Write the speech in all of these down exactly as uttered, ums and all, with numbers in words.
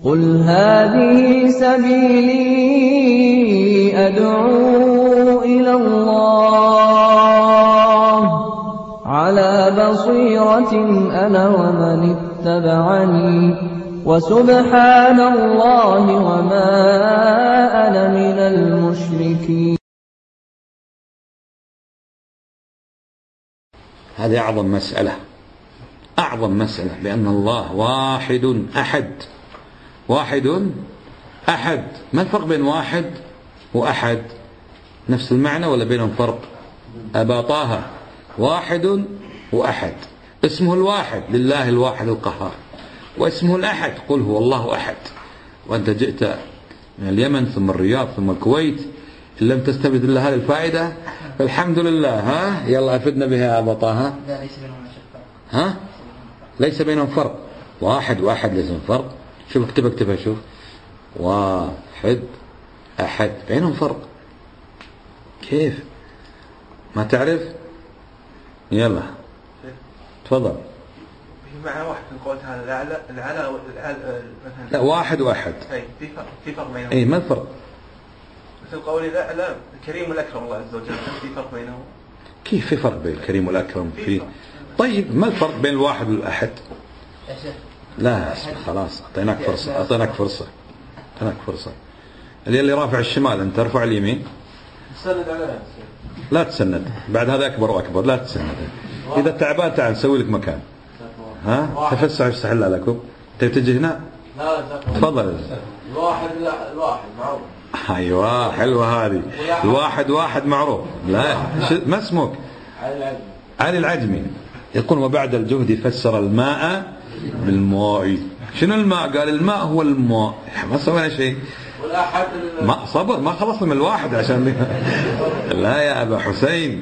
قل هذه سبيلي أدعو إلى الله على بصيرة أنا ومن اتبعني وسبحان الله وما أنا من المشركين. هذه أعظم مسألة، أعظم مسألة، بأن الله واحد أحد. واحد أحد. ما الفرق بين واحد وأحد؟ نفس المعنى ولا بينهم فرق؟ أبا طه، واحد وأحد. اسمه الواحد لله الواحد القهار، واسمه الأحد قل هو الله أحد. وأنت جئت من اليمن ثم الرياض ثم الكويت، إن لم تستفد إلا هذه الفائدة فالحمد لله. ها يلا أفدنا بها يا أبا طه. ها ليس بينهم فرق. واحد وأحد ليس بينهم فرق. شوف اكتب اكتبها شوف. واحد أحد بينهم فرق. كيف ما تعرف؟ يلا تفضل. في معنى واحد من قولت هذا الأعلى الأعلى مثلا. لا واحد وأحد. أي في فرق في فرق بينهم. أي ما الفرق؟ مثل قولي لا لا الكريم والأكرم الله عز وجل، في فرق بينهم. كيف في فرق بين الكريم والأكرم؟ في. طيب ما الفرق بين الواحد والأحد؟ لا اسمع خلاص، أعطيناك فرصة أعطيناك فرصة أعطيناك فرصة. اللي اللي رافع الشمال أنت ارفع اليمين. تسند على لا تسند، بعد هذا أكبر وأكبر. لا تسند. إذا تعبان تعال نسوي لك مكان. ها تفسح يفتح الله لكم. تبي تجي هنا؟ لا تفضل. الواحد لا الواحد معروف. أيوة حلوة هذه. الواحد واحد معروف. لا ما اسمك؟ علي العجمي. علي العجمي يقول وبعد الجهد فسر الماء بالماء. شنو الماء؟ قال الماء هو الماء. ما سوينا شيء. والأحد ما صبر ما خلصنا من الواحد عشان لا يا أبا حسين.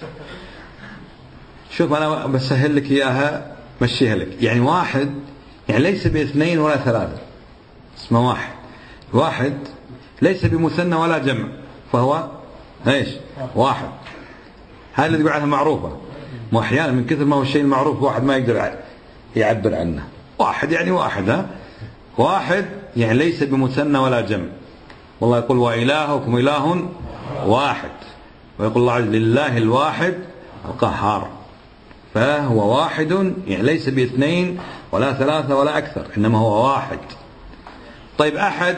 شوف أنا بسهل لك إياها مشيها لك. يعني واحد يعني ليس باثنين ولا ثلاثة، اسمه واحد. واحد ليس بمثنى ولا جمع، فهو ايش؟ واحد. هذا اللي تقول عنها معروفة. مو أحيانا من كثر ما هو الشيء المعروف واحد ما يقدر يعبر عنه. واحد يعني واحد. ها واحد يعني ليس بمثنى ولا جمع. والله يقول وإلهكم إله واحد، ويقول الله عز لله الواحد القهار. فهو واحد يعني ليس باثنين ولا ثلاثة ولا أكثر، إنما هو واحد. طيب أحد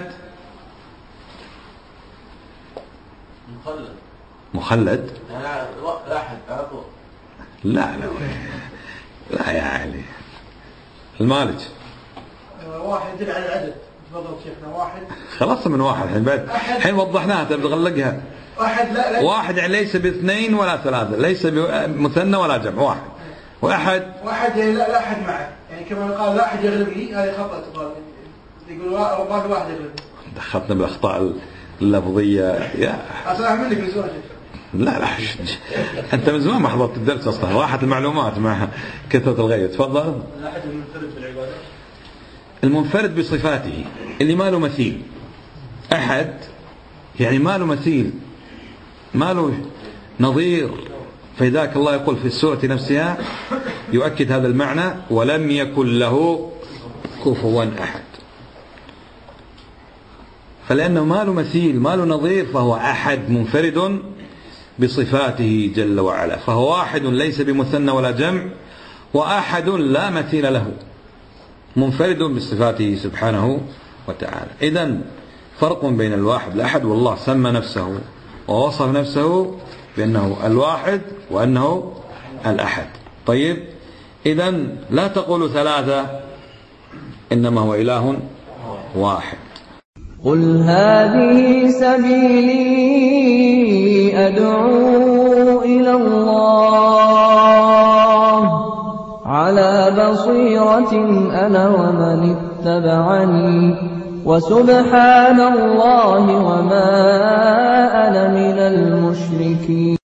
مخلد. مخلد؟ لا أحد على طول. لا لا لا يا علي. المالك واحد يدل على العدد. تفضل شيخنا. واحد خلاص من واحد الحين بعد الحين وضحناها. تبي تغلقها؟ واحد لا لا واحد يعني ليس باثنين ولا ثلاثة، ليس بمثنى ولا جمع. واحد. واحد واحد يعني لا لا أحد معه، يعني كما قال لا أحد يغلبني، هذه خطأ تقال. يقول ربما واحد يغلبني. دخلتنا بالأخطاء اللفظية يا أصلح منك الزواج. لا لا أنت من زمان ما حضرت الدرس أصلا، راحت المعلومات مع كثرة الغير. تفضل. الأحد المنفرد بالعبادة. المنفرد بصفاته اللي ما له مثيل. أحد يعني ما له مثيل، ما له نظير. فلذلك الله يقول في السورة نفسها يؤكد هذا المعنى ولم يكن له كفوا أحد. فلأنه ما له مثيل ما له نظير فهو أحد منفرد بصفاته جل وعلا. فهو واحد ليس بمثنى ولا جمع، وأحد لا مثيل له، منفرد بصفاته سبحانه وتعالى. إذن فرق بين الواحد والأحد. والله سمى نفسه ووصف نفسه بأنه الواحد وأنه الأحد. طيب إذن لا تقولوا ثلاثة، إنما هو إله واحد. قل هذه سبيلي أدعو إلى الله على بصيرة أنا ومن اتبعني وسبحان الله وما أنا من المشركين.